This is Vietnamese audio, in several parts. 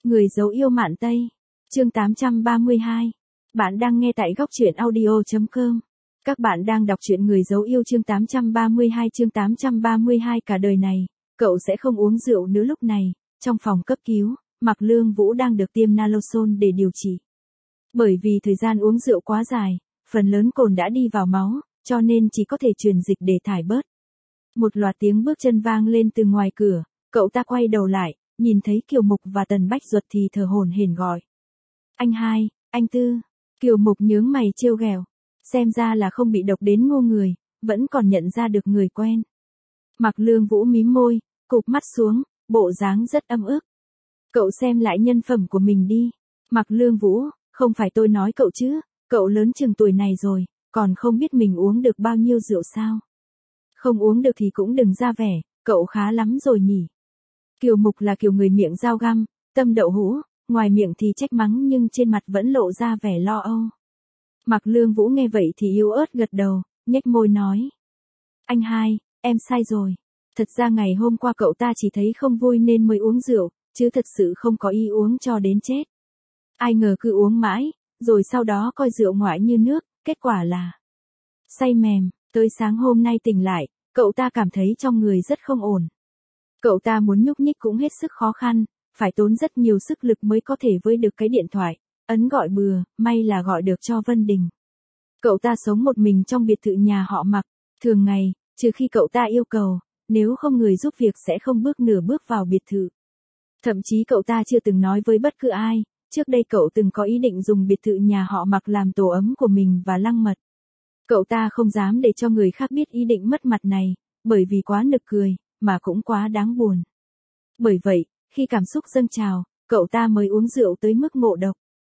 Người dấu yêu Mạn Tây. Chương 832. Bạn đang nghe tại góc truyện audio.com. Các bạn đang đọc truyện Người dấu yêu chương 832. Chương 832. Cả đời này, cậu sẽ không uống rượu nữa. Lúc này, trong phòng cấp cứu, Mạc Lương Vũ đang được tiêm naloxone để điều trị. Bởi vì thời gian uống rượu quá dài, phần lớn cồn đã đi vào máu, cho nên chỉ có thể truyền dịch để thải bớt. Một loạt tiếng bước chân vang lên từ ngoài cửa, cậu ta quay đầu lại, nhìn thấy Kiều Mục và Tần Bách Duật thì thở hổn hển gọi. Anh hai, anh Tư. Kiều Mục nhướng mày trêu ghẹo, xem ra là không bị độc đến ngu người, vẫn còn nhận ra được người quen. Mạc Lương Vũ mím môi, cụp mắt xuống, bộ dáng rất ấm ức. Cậu xem lại nhân phẩm của mình đi. Mạc Lương Vũ, không phải tôi nói cậu chứ, cậu lớn chừng tuổi này rồi, còn không biết mình uống được bao nhiêu rượu sao? Không uống được thì cũng đừng ra vẻ, cậu khá lắm rồi nhỉ. Kiều Mục là kiểu người miệng dao găm, tâm đậu hũ, ngoài miệng thì trách mắng nhưng trên mặt vẫn lộ ra vẻ lo âu. Mạc Lương Vũ nghe vậy thì yếu ớt gật đầu, nhếch môi nói. Anh hai, em sai rồi. Thật ra ngày hôm qua cậu ta chỉ thấy không vui nên mới uống rượu, chứ thật sự không có ý uống cho đến chết. Ai ngờ cứ uống mãi, rồi sau đó coi rượu ngoại như nước, kết quả là say mềm. Tới sáng hôm nay tỉnh lại, cậu ta cảm thấy trong người rất không ổn. Cậu ta muốn nhúc nhích cũng hết sức khó khăn, phải tốn rất nhiều sức lực mới có thể với được cái điện thoại, ấn gọi bừa, may là gọi được cho Vân Đình. Cậu ta sống một mình trong biệt thự nhà họ Mạc, thường ngày, trừ khi cậu ta yêu cầu, nếu không người giúp việc sẽ không bước nửa bước vào biệt thự. Thậm chí cậu ta chưa từng nói với bất cứ ai, trước đây cậu từng có ý định dùng biệt thự nhà họ Mạc làm tổ ấm của mình và lăng mật. Cậu ta không dám để cho người khác biết ý định mất mặt này, bởi vì quá nực cười, mà cũng quá đáng buồn. Bởi vậy, khi cảm xúc dâng trào, cậu ta mới uống rượu tới mức ngộ độc.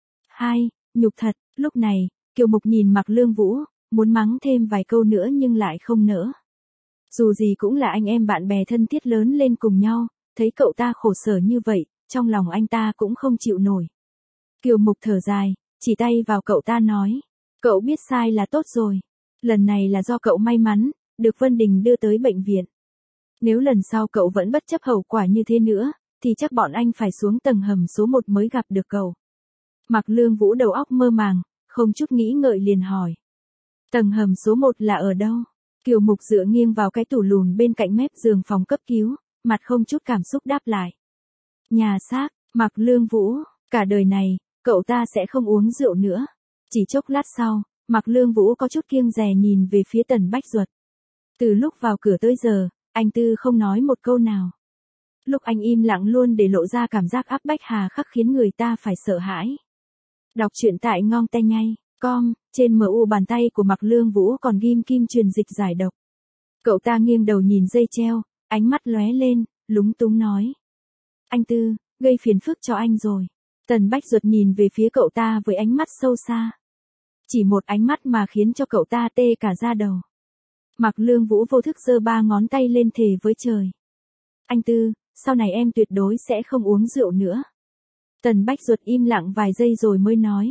Nhục thật. Lúc này, Kiều Mục nhìn Mạc Lương Vũ, muốn mắng thêm vài câu nữa nhưng lại không nỡ. Dù gì cũng là anh em bạn bè thân thiết lớn lên cùng nhau, thấy cậu ta khổ sở như vậy, trong lòng anh ta cũng không chịu nổi. Kiều Mục thở dài, chỉ tay vào cậu ta nói. Cậu biết sai là tốt rồi. Lần này là do cậu may mắn, được Vân Đình đưa tới bệnh viện. Nếu lần sau cậu vẫn bất chấp hậu quả như thế nữa, thì chắc bọn anh phải xuống tầng hầm số 1 mới gặp được cậu. Mạc Lương Vũ đầu óc mơ màng, không chút nghĩ ngợi liền hỏi. Tầng hầm số 1 là ở đâu? Kiều Mục dựa nghiêng vào cái tủ lùn bên cạnh mép giường phòng cấp cứu, mặt không chút cảm xúc đáp lại. Nhà xác. Mạc Lương Vũ, cả đời này, cậu ta sẽ không uống rượu nữa. Chỉ chốc lát sau, Mạc Lương Vũ có chút kiêng dè nhìn về phía Tần Bách Duật. Từ lúc vào cửa tới giờ, anh Tư không nói một câu nào. Lúc anh im lặng luôn để lộ ra cảm giác áp bách hà khắc khiến người ta phải sợ hãi. Đọc truyện tại ngontenhai.com, trên MU bàn tay của Mạc Lương Vũ còn ghim kim truyền dịch giải độc. Cậu ta nghiêng đầu nhìn dây treo, ánh mắt lóe lên, lúng túng nói. Anh Tư, gây phiền phức cho anh rồi. Tần Bách Duật nhìn về phía cậu ta với ánh mắt sâu xa. Chỉ một ánh mắt mà khiến cho cậu ta tê cả da đầu. Mạc Lương Vũ vô thức giơ 3 ngón tay lên thề với trời. Anh Tư, sau này em tuyệt đối sẽ không uống rượu nữa. Tần Bách Duật im lặng vài giây rồi mới nói.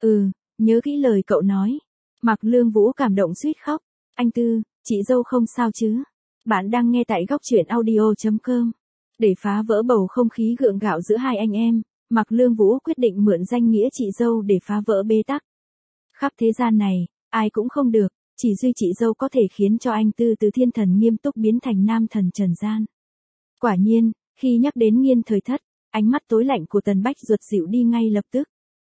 Nhớ kỹ lời cậu nói. Mạc Lương Vũ cảm động suýt khóc. Anh Tư, chị dâu không sao chứ? Bạn đang nghe tại góc truyện audio.com. Để phá vỡ bầu không khí gượng gạo giữa hai anh em, Mạc Lương Vũ quyết định mượn danh nghĩa chị dâu để phá vỡ bế tắc. Khắp thế gian này, ai cũng không được, chỉ duy chị dâu có thể khiến cho anh Tư từ thiên thần nghiêm túc biến thành nam thần trần gian. Quả nhiên, khi nhắc đến Nghiên Thời Thất, ánh mắt tối lạnh của Tần Bách Duật dịu đi ngay lập tức.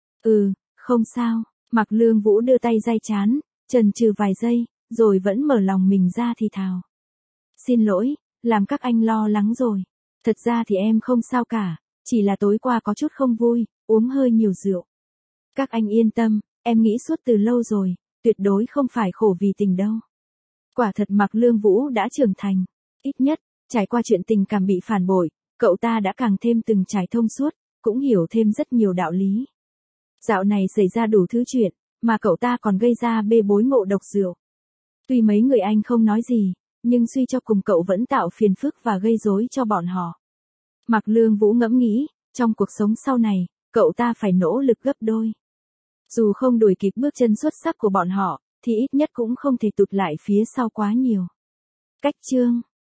Không sao. Mạc Lương Vũ đưa tay day trán, chần chừ vài giây, rồi vẫn mở lòng mình ra thì thào. Xin lỗi, làm các anh lo lắng rồi. Thật ra thì em không sao cả, chỉ là tối qua có chút không vui, uống hơi nhiều rượu. Các anh yên tâm, em nghĩ suốt từ lâu rồi, tuyệt đối không phải khổ vì tình đâu. Quả thật Mạc Lương Vũ đã trưởng thành. Ít nhất, trải qua chuyện tình cảm bị phản bội, cậu ta đã càng thêm từng trải thông suốt, cũng hiểu thêm rất nhiều đạo lý. Dạo này xảy ra đủ thứ chuyện, mà cậu ta còn gây ra bê bối ngộ độc rượu. Tuy mấy người anh không nói gì, nhưng suy cho cùng cậu vẫn tạo phiền phức và gây rối cho bọn họ. Mạc Lương Vũ ngẫm nghĩ, trong cuộc sống sau này, cậu ta phải nỗ lực gấp đôi. Dù không đuổi kịp bước chân xuất sắc của bọn họ, thì ít nhất cũng không thể tụt lại phía sau quá nhiều. Cách chương